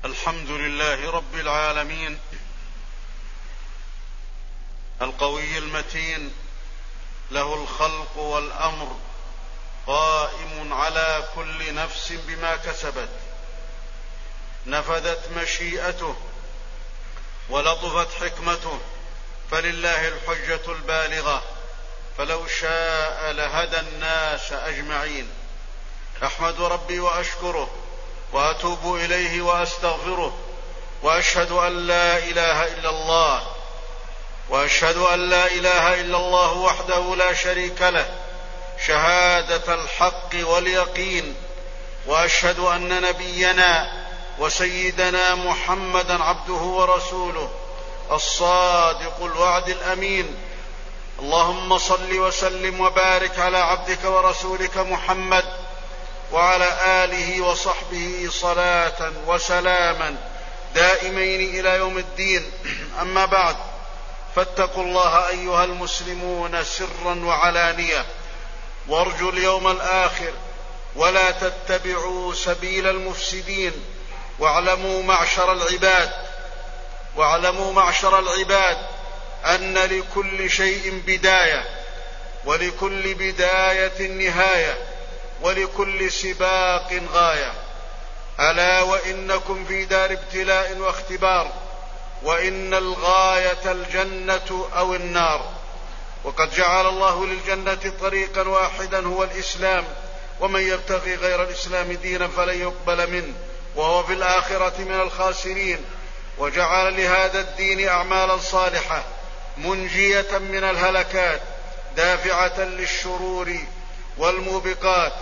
الحمد لله رب العالمين القوي المتين، له الخلق والأمر، قائم على كل نفس بما كسبت، نفذت مشيئته ولطفت حكمته، فلله الحجة البالغة، فلو شاء لهدى الناس أجمعين. أحمد ربي وأشكره وأتوب إليه وأستغفره، وأشهد أن لا إله إلا الله، وأشهد أن لا إله إلا الله وحده لا شريك له شهادة الحق واليقين، وأشهد أن نبينا وسيدنا محمدا عبده ورسوله الصادق الوعد الأمين. اللهم صل وسلم وبارك على عبدك ورسولك محمد وعلى آله وصحبه صلاة وسلاما دائمين إلى يوم الدين. أما بعد، فاتقوا الله أيها المسلمون سرا وعلانية، وارجوا اليوم الآخر، ولا تتبعوا سبيل المفسدين. واعلموا معشر العباد أن لكل شيء بداية، ولكل بداية نهاية، ولكل سباق غاية. ألا وإنكم في دار ابتلاء واختبار، وإن الغاية الجنة أو النار. وقد جعل الله للجنة طريقا واحدا هو الإسلام، ومن يبتغي غير الإسلام دينا فلن يقبل منه وهو في الآخرة من الخاسرين. وجعل لهذا الدين أعمالا صالحة منجية من الهلكات، دافعة للشرور والموبقات،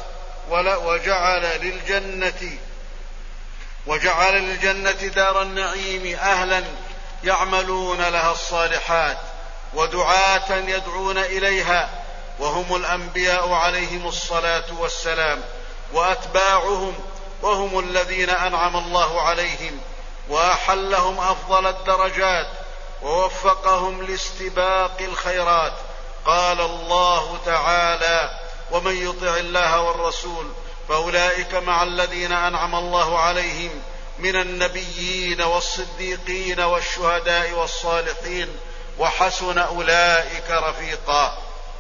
وجعل للجنة دار النعيم أهلا يعملون لها الصالحات، ودعاة يدعون إليها، وهم الأنبياء عليهم الصلاة والسلام، وأتباعهم، وهم الذين أنعم الله عليهم وأحلهم أفضل الدرجات ووفقهم لاستباق الخيرات. قال الله تعالى: ومن يطع الله والرسول فأولئك مع الذين أنعم الله عليهم من النبيين والصديقين والشهداء والصالحين وحسن أولئك رفيقا.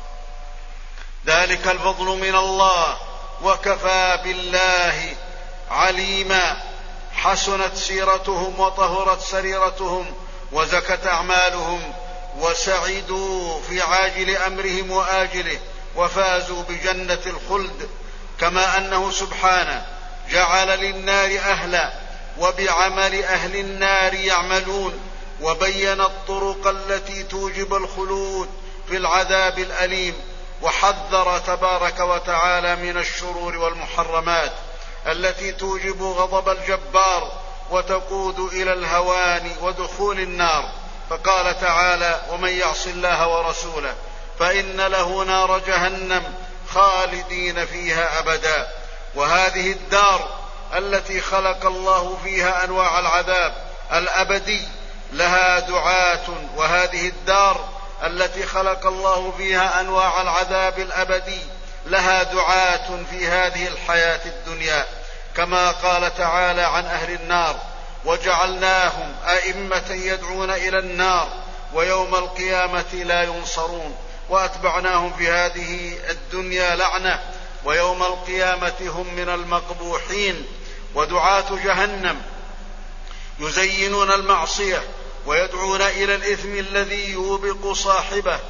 ذلك الفضل من الله، وكفى بالله عليما. حسنت سيرتهم وطهرت سريرتهم وزكت أعمالهم، وسعدوا في عاجل أمرهم وآجله، وفازوا بجنة الخلد. كما أنه سبحانه جعل للنار أهلا، وبعمل أهل النار يعملون، وبين الطرق التي توجب الخلود في العذاب الأليم، وحذر تبارك وتعالى من الشرور والمحرمات التي توجب غضب الجبار وتقود إلى الهوان ودخول النار. فقال تعالى: ومن يعص الله ورسوله فإن له نار جهنم خالدين فيها أبدا. وهذه الدار التي خلق الله فيها أنواع العذاب الأبدي لها دعاة، وهذه الدار التي خلق الله فيها أنواع العذاب الأبدي لها دعاة في هذه الحياة الدنيا، كما قال تعالى عن أهل النار: وجعلناهم أئمة يدعون إلى النار ويوم القيامة لا ينصرون، وأتبعناهم في هذه الدنيا لعنة ويوم القيامة هم من المقبوحين. ودعاة جهنم يزينون المعصية ويدعون إلى الإثم الذي يوبق صاحبه،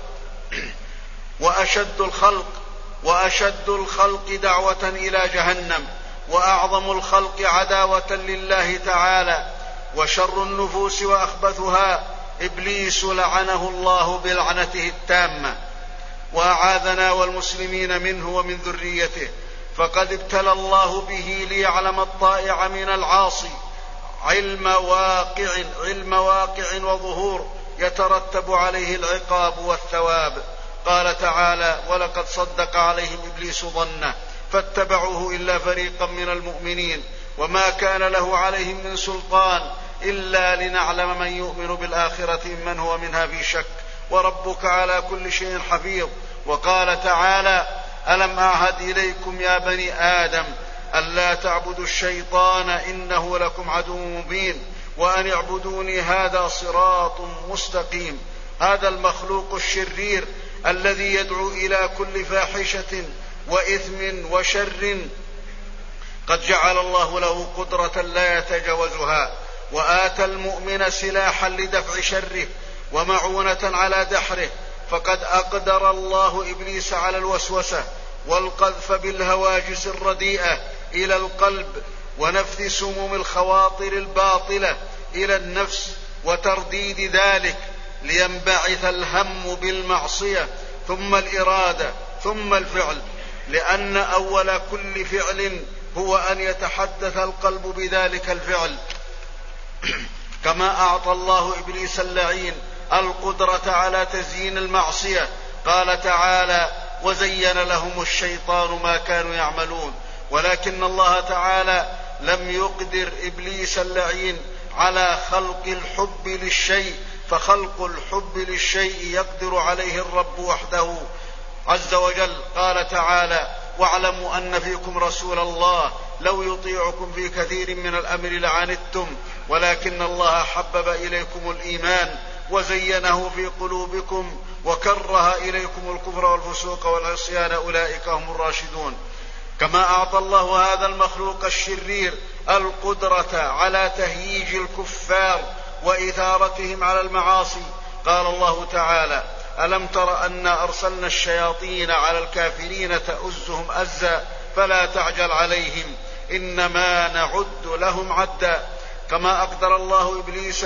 وأشد الخلق دعوة إلى جهنم، وأعظم الخلق عداوة لله تعالى، وشر النفوس وأخبثها إبليس لعنه الله بلعنته التامة، وأعاذنا والمسلمين منه ومن ذريته. فقد ابتلى الله به ليعلم الطائع من العاصي علم واقع وظهور يترتب عليه العقاب والثواب. قال تعالى: ولقد صدق عليهم إبليس ظنه فاتبعوه إلا فريقا من المؤمنين وما كان له عليهم من سلطان إلا لنعلم من يؤمن بالآخرة ممن هو منها في شك، وربك على كل شيء حفيظ. وقال تعالى: ألم أعهد إليكم يا بني آدم ألا تعبدوا الشيطان إنه لكم عدو مبين وأن اعبدوني هذا صراط مستقيم. هذا المخلوق الشرير الذي يدعو إلى كل فاحشة وإثم وشر قد جعل الله له قدرة لا يتجاوزها، وآتى المؤمن سلاحا لدفع شره ومعونة على دحره، فقد أقدر الله إبليس على الوسوسة والقذف بالهواجس الرديئة إلى القلب ونفث سموم الخواطر الباطلة إلى النفس وترديد ذلك لينبعث الهم بالمعصية ثم الإرادة ثم الفعل، لأن أول كل فعل هو أن يتحدث القلب بذلك الفعل. كما أعطى الله إبليس اللعين القدرة على تزيين المعصية، قال تعالى: وزين لهم الشيطان ما كانوا يعملون. ولكن الله تعالى لم يقدر إبليس اللعين على خلق الحب للشيء، فخلق الحب للشيء يقدر عليه الرب وحده عز وجل. قال تعالى: واعلموا أن فيكم رسول الله لو يطيعكم في كثير من الأمر لعنتم ولكن الله حبب إليكم الإيمان وزينه في قلوبكم وكره إليكم الكفر والفسوق والعصيان أولئك هم الراشدون. كما أعطى الله هذا المخلوق الشرير القدرة على تهييج الكفار وإثارتهم على المعاصي. قال الله تعالى: ألم تر أنا أرسلنا الشياطين على الكافرين تؤزهم أزا فلا تعجل عليهم إنما نعد لهم عدا. كما أقدر الله إبليس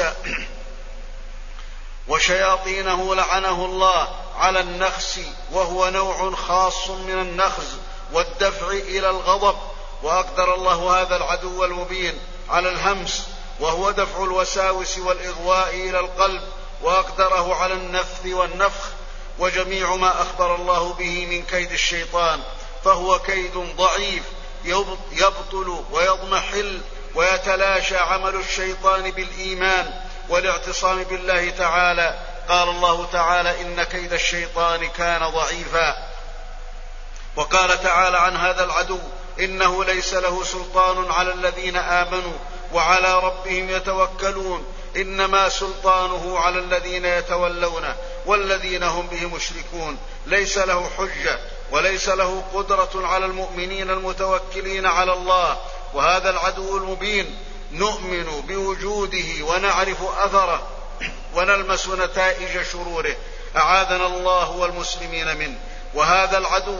وشياطينه لعنه الله على النخس، وهو نوع خاص من النخز والدفع إلى الغضب، وأقدر الله هذا العدو المبين على الهمس، وهو دفع الوساوس والإغواء إلى القلب، وأقدره على النفث والنفخ وجميع ما أخبر الله به من كيد الشيطان، فهو كيد ضعيف يبطل ويضمحل ويتلاشى عمل الشيطان بالإيمان والاعتصام بالله تعالى. قال الله تعالى: إن كيد الشيطان كان ضعيفا. وقال تعالى عن هذا العدو: إنه ليس له سلطان على الذين آمنوا وعلى ربهم يتوكلون إنما سلطانه على الذين يتولونه والذين هم به مشركون. ليس له حجة وليس له قدرة على المؤمنين المتوكلين على الله. وهذا العدو المبين نؤمن بوجوده ونعرف أثره ونلمس نتائج شروره، أعاذنا الله والمسلمين منه. وهذا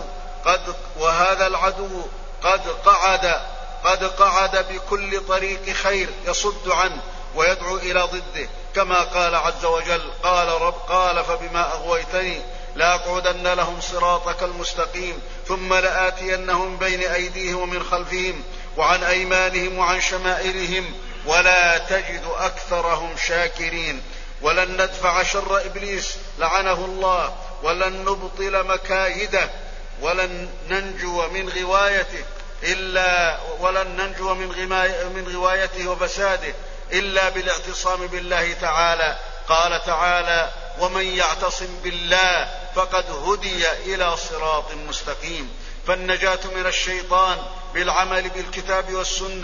العدو قد قعد بكل طريق خير يصد عنه ويدعو إلى ضده، كما قال عز وجل: قال فبما أغويتني لأقعدن لهم صراطك المستقيم ثم لآتينهم بين أيديهم ومن خلفهم وعن أيمانهم وعن شمائلهم ولا تجد أكثرهم شاكرين. ولن ندفع شر إبليس لعنه الله، ولن نبطل مكايده، ولن ننجو من غوايته وفساده إلا بالاعتصام بالله تعالى. قال تعالى: ومن يعتصم بالله فقد هدي إلى صراط مستقيم. فالنجاة من الشيطان بالعمل بالكتاب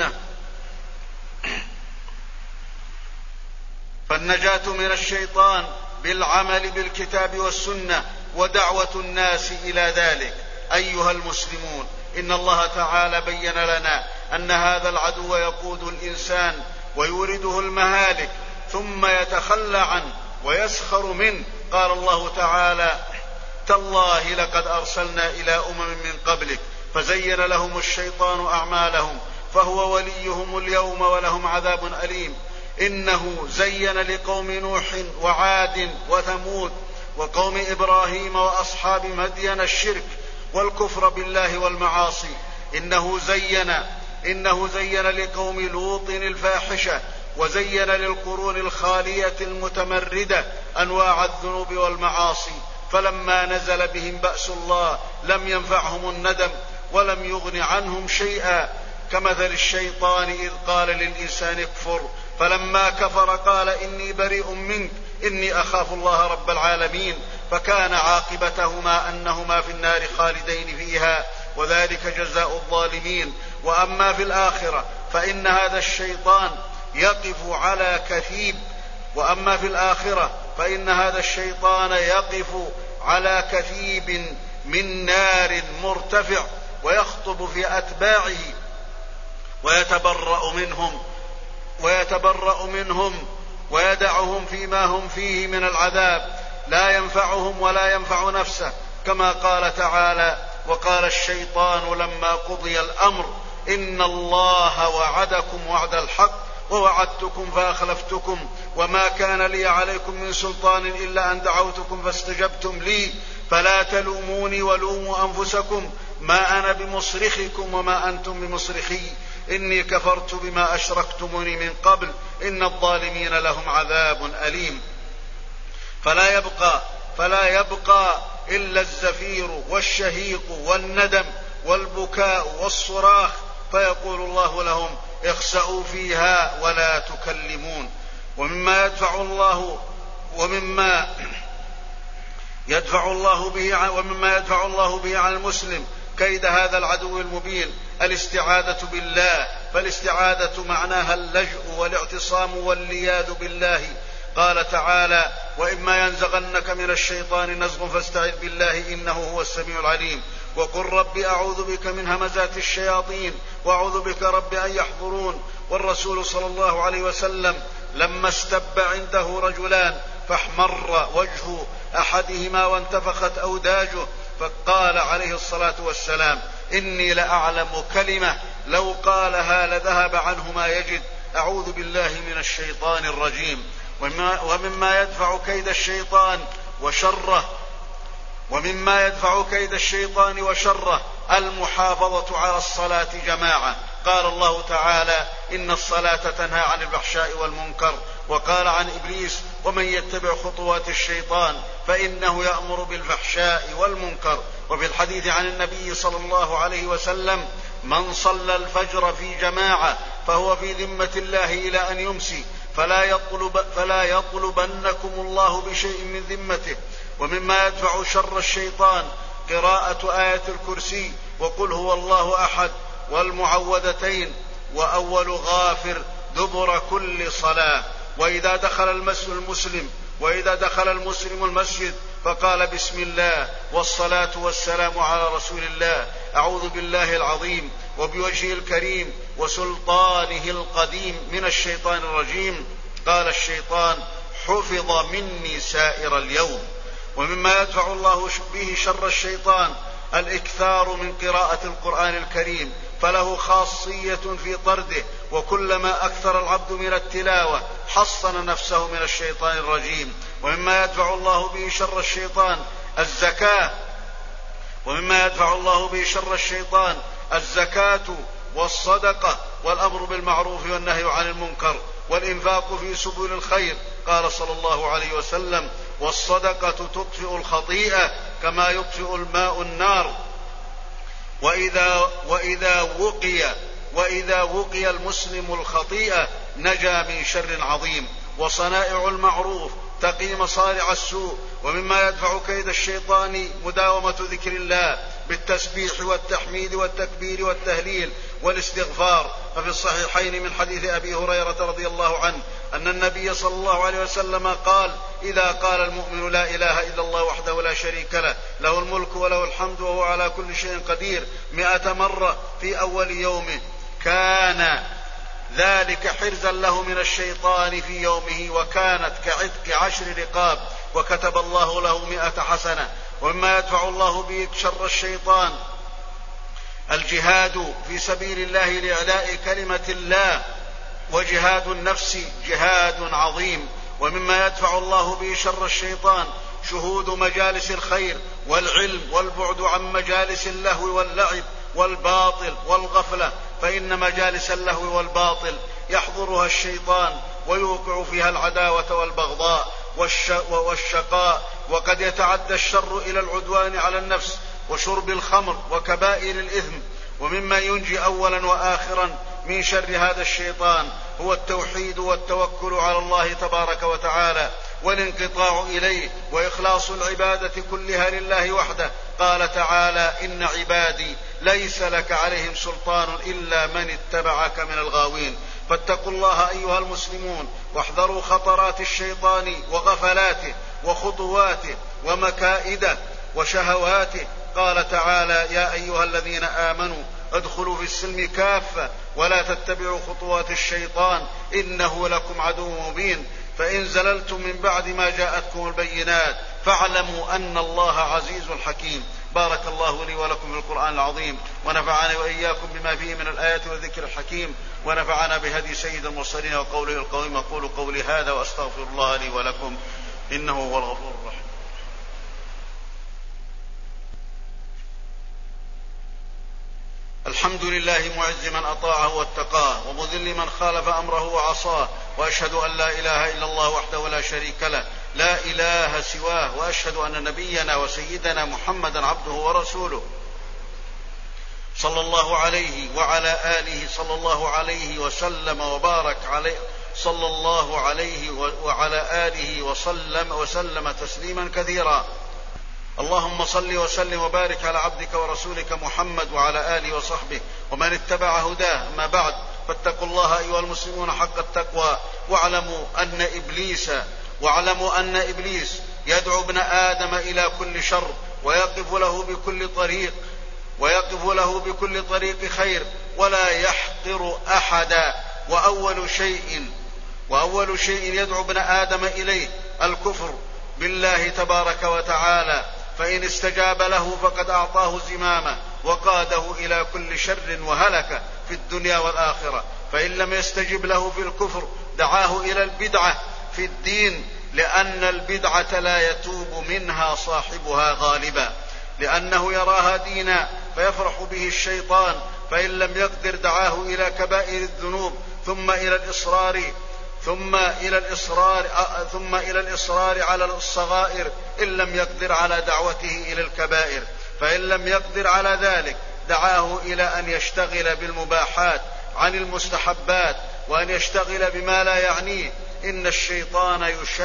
والسنة ودعوة الناس إلى ذلك. أيها المسلمون، إن الله تعالى بين لنا أن هذا العدو يقود الإنسان ويورده المهالك ثم يتخلى عنه ويسخر منه. قال الله تعالى: تالله لقد أرسلنا إلى من قبلك فزين لهم الشيطان أعمالهم فهو وليهم اليوم ولهم عذاب أليم. إنه زين لقوم نوح وعاد وثمود وقوم إبراهيم وأصحاب مدين الشرك والكفر بالله والمعاصي. إنه زين لقوم لوط الفاحشة، وزين للقرون الخالية المتمردة أنواع الذنوب والمعاصي، فلما نزل بهم بأس الله لم ينفعهم الندم ولم يغن عنهم شيئا، كمثل الشيطان إذ قال للإنسان اكفر فلما كفر قال إني بريء منك إني أخاف الله رب العالمين، فكان عاقبتهما أنهما في النار خالدين فيها وذلك جزاء الظالمين. وأما في الآخرة فإن هذا الشيطان يقف على كثيب من نار مرتفع ويخطب في أتباعه ويتبرأ منهم ويدعهم فيما هم فيه من العذاب، لا ينفعهم ولا ينفع نفسه، كما قال تعالى: وقال الشيطان لما قضي الأمر إن الله وعدكم وعد الحق ووعدتكم فأخلفتكم وما كان لي عليكم من سلطان إلا أن دعوتكم فاستجبتم لي فلا تلوموني ولوموا أنفسكم ما أنا بمصرخكم وما أنتم بمصرخي إني كفرت بما أشركتموني من قبل إن الظالمين لهم عذاب أليم. فلا يبقى إلا الزفير والشهيق والندم والبكاء والصراخ، فيقول الله لهم: اخسأوا فيها ولا تكلمون. ومما يدفع الله به عن المسلم كيد هذا العدو المبين الاستعاذة بالله، فالاستعاذة معناها اللجأ والاعتصام واللياذ بالله. قال تعالى: وإما ينزغنك من الشيطان نزغ فاستعذ بالله إنه هو السميع العليم. وقل رب أعوذ بك من همزات الشياطين وأعوذ بك رب أن يحضرون. والرسول صلى الله عليه وسلم لما استب عنده رجلان فاحمر وجه أحدهما وانتفخت أوداجه، فقال عليه الصلاة والسلام: إني لأعلم كلمة لو قالها لذهب عنه ما يجد، أعوذ بالله من الشيطان الرجيم. ومما يدفع كيد الشيطان وشره المحافظة على الصلاة جماعة. قال الله تعالى: إن الصلاة تنهى عن الفحشاء والمنكر. وقال عن إبليس: ومن يتبع خطوات الشيطان فإنه يأمر بالفحشاء والمنكر. وفي الحديث عن النبي صلى الله عليه وسلم: من صلى الفجر في جماعة فهو في ذمة الله إلى أن يمسي، فلا يطلبنكم الله بشيء من ذمته. ومما يدفع شر الشيطان قراءة آية الكرسي وقل هو الله أحد والمعوذتين وأول غافر دبر كل صلاة. وإذا دخل المسلم المسجد فقال: بسم الله والصلاة والسلام على رسول الله، أعوذ بالله العظيم وبوجهه الكريم وسلطانه القديم من الشيطان الرجيم، قال الشيطان: حفظ مني سائر اليوم. ومما يدفع الله به شر الشيطان الإكثار من قراءة القرآن الكريم، فله خاصية في طرده، وكلما أكثر العبد من التلاوة حصن نفسه من الشيطان الرجيم. ومما يدفع الله به شر الشيطان الزكاة والصدقة والأمر بالمعروف والنهي عن المنكر والإنفاق في سبل الخير. قال صلى الله عليه وسلم: والصدقة تطفئ الخطيئة كما يطفئ الماء النار. وإذا وقي المسلم الخطيئة نجا من شر عظيم. وصنائع المعروف تقي مصارع السوء. ومما يدفع كيد الشيطان مداومة ذكر الله بالتسبيح والتحميد والتكبير والتهليل والاستغفار. ففي الصحيحين من حديث أبي هريرة رضي الله عنه أن النبي صلى الله عليه وسلم قال: إذا قال المؤمن لا إله إلا الله وحده لا شريك له، له الملك وله الحمد وهو على كل شيء قدير 100 مرة في أول يومه، كان ذلك حرزا له من الشيطان في يومه، وكانت كعتق 10 رقاب، وكتب الله له 100 حسنة. ومما يدفع الله به شر الشيطان الجهاد في سبيل الله لإعلاء كلمة الله، وجهاد النفس جهاد عظيم. ومما يدفع الله به شر الشيطان شهود مجالس الخير والعلم والبعد عن مجالس اللهو واللعب والباطل والغفلة، فإن مجالس اللهو والباطل يحضرها الشيطان ويوقع فيها العداوة والبغضاء والشقاء، وقد يتعدى الشر إلى العدوان على النفس وشرب الخمر وكبائر الإثم. ومما ينجي أولا وآخرا من شر هذا الشيطان هو التوحيد والتوكل على الله تبارك وتعالى والانقطاع إليه وإخلاص العبادة كلها لله وحده. قال تعالى: إن عبادي ليس لك عليهم سلطان إلا من اتبعك من الغاوين. فاتقوا الله أيها المسلمون واحذروا خطرات الشيطان وغفلاته وخطواته ومكائده وشهواته. قال تعالى: يا أيها الذين آمنوا ادخلوا في السلم كافة ولا تتبعوا خطوات الشيطان إنه لكم عدو مبين. فإن زللتم من بعد ما جاءتكم البينات فاعلموا أن الله عزيز حكيم. بارك الله لي ولكم في القرآن العظيم، ونفعني وإياكم بما فيه من الآيات والذكر الحكيم، ونفعنا بهدي سيد المرسلين وقوله القويم. أقول قولي هذا وأستغفر الله لي ولكم إنه هو الغفور الرحيم. الحمد لله معز من أطاعه واتقاه، ومذل من خالف أمره وعصاه، وأشهد أن لا إله إلا الله وحده لا شريك له لا إله سواه، وأشهد أن نبينا وسيدنا محمدا عبده ورسوله صلى الله عليه وعلى آله صلى الله عليه وسلم وبارك عليه صلى الله عليه وعلى آله وسلم تسليما كثيرا. اللهم صل وسلم وبارك على عبدك ورسولك محمد وعلى آله وصحبه ومن اتبع هداه. أما بعد، فاتقوا الله أيها المسلمون حق التقوى، واعلموا أن إبليس يدعو ابن آدم إلى كل شر، ويقف له بكل طريق خير، ولا يحقر أحدا. وأول شيء يدعو ابن آدم إليه الكفر بالله تبارك وتعالى، فإن استجاب له فقد أعطاه زمامه وقاده إلى كل شر وهلك في الدنيا والآخرة. فإن لم يستجب له في الكفر دعاه إلى البدعة في الدين، لأن البدعة لا يتوب منها صاحبها غالبا، لأنه يراها دينا فيفرح به الشيطان. فإن لم يقدر دعاه إلى كبائر الذنوب ثم إلى الإصرار على الصغائر إن لم يقدر على دعوته إلى الكبائر. فإن لم يقدر على ذلك دعاه إلى أن يشتغل بالمباحات عن المستحبات، وأن يشتغل بما لا يعنيه. إن الشيطان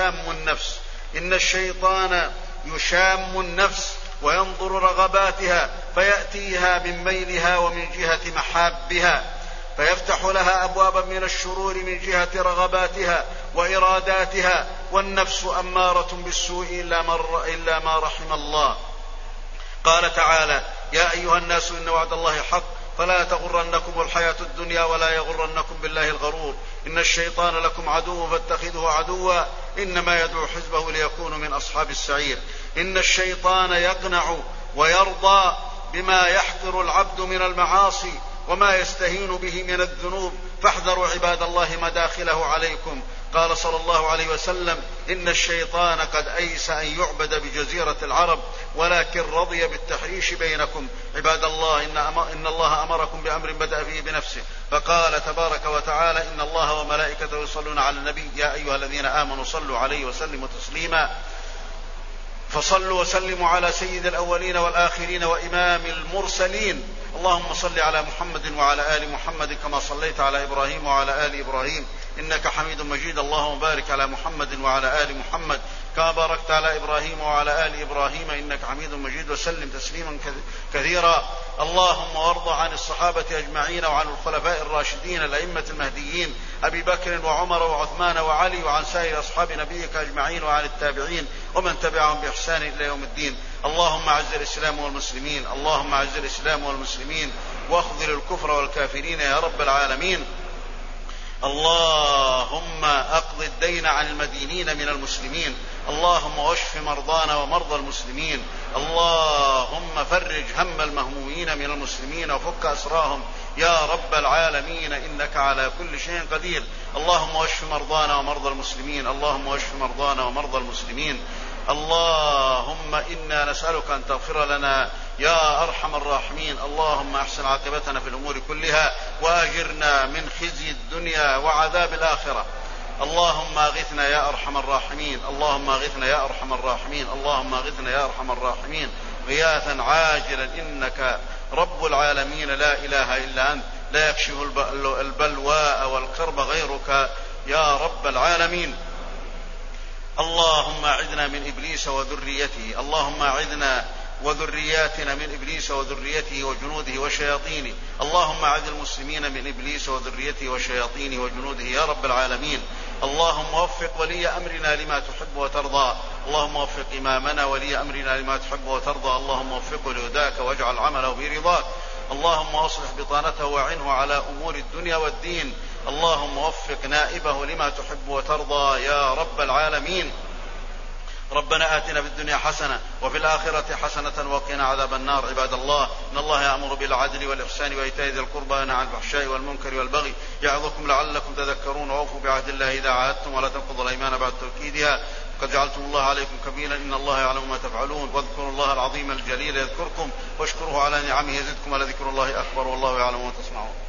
يشام النفس وينظر رغباتها، فيأتيها من ميلها ومن جهة محابها، فيفتح لها أبوابا من الشرور من جهة رغباتها وإراداتها. والنفس أمارة بالسوء إلا ما رحم الله. قال تعالى: يا أيها الناس إن وعد الله حق فلا تغرنكم الحياة الدنيا ولا يغرنكم بالله الغرور. إن الشيطان لكم عدو فاتخذوه عدوا إنما يدعو حزبه ليكونوا من أصحاب السعير. إن الشيطان يقنع ويرضى بما يحقر العبد من المعاصي وما يستهين به من الذنوب، فاحذروا عباد الله مداخله عليكم. قال صلى الله عليه وسلم: إن الشيطان قد أيس أن يعبد بجزيرة العرب، ولكن رضي بالتحريش بينكم. عباد الله، إن الله أمركم بأمر بدأ فيه بنفسه، فقال تبارك وتعالى: إن الله وملائكته يصلون على النبي يا أيها الذين آمنوا صلوا عليه وسلموا تسليما. فصلوا وسلموا على سيد الأولين والآخرين وإمام المرسلين. اللهم صل على محمد وعلى آل محمد كما صليت على إبراهيم وعلى آل إبراهيم إنك حميد مجيد. اللهم بارك على محمد وعلى آل محمد كما باركت على إبراهيم وعلى آل إبراهيم إنك حميد مجيد، وسلم تسليما كثيرا. اللهم وارض عن الصحابة أجمعين وعن الخلفاء الراشدين الأئمة المهديين أبي بكر وعمر وعثمان وعلي، وعن سائر أصحاب نبيك أجمعين، وعن التابعين ومن تبعهم بإحسان إلى يوم الدين. اللهم أعز الإسلام والمسلمين، اللهم أعز الإسلام والمسلمين، واخذل الكفر والكافرين يا رب العالمين. اللهم أقض الدين عن المدينين من المسلمين، اللهم واشف مرضانا ومرضى المسلمين، اللهم فرج هم المهمومين من المسلمين وفك أسراهم يا رب العالمين إنك على كل شيء قدير. اللهم واشف مرضانا ومرضى المسلمين، اللهم واشف مرضانا ومرضى المسلمين. اللهم إنا نسألك أن تغفر لنا يا أرحم الراحمين. اللهم أحسن عاقبتنا في الأمور كلها وأجرنا من خزي الدنيا وعذاب الآخرة. اللهم أغثنا يا أرحم الراحمين، اللهم أغثنا يا أرحم الراحمين، اللهم أغثنا يا أرحم الراحمين غياثا عاجلا إنك رب العالمين لا إله إلا أنت، لا يكشف البلواء والكرب غيرك يا رب العالمين. اللهم أعذنا من إبليس وذريته، اللهم أعذنا وذرياتنا من إبليس وذريته وجنوده وشياطينه. اللهم أعذ المسلمين من إبليس وذريته وشياطينه وجنوده يا رب العالمين. اللهم وفق ولي أمرنا لما تحب وترضى. اللهم وفق إمامنا ولي أمرنا لما تحب وترضى. اللهم وفقه لهداك واجعل عمله برضاك. اللهم أصلح بطانته وعنه على أمور الدنيا والدين. اللهم وفق نائبه لما تحب وترضى يا رب العالمين. ربنا آتنا في الدنيا حسنة وفي الآخرة حسنة وقنا عذاب النار. عباد الله، إن الله يأمر بالعدل والإحسان وإيتاء ذي القربى وينهى عن الفحشاء والمنكر والبغي يعظكم لعلكم تذكرون. وأوفوا بعهد الله إذا عاهدتم ولا تنقضوا الأيمان بعد توكيدها وقد جعلتم الله عليكم كفيلا إن الله يعلم ما تفعلون. واذكروا الله العظيم الجليل يذكركم واشكروه على نعمه يزدكم ولذكر الله أكبر والله يعلم ما تصنعون.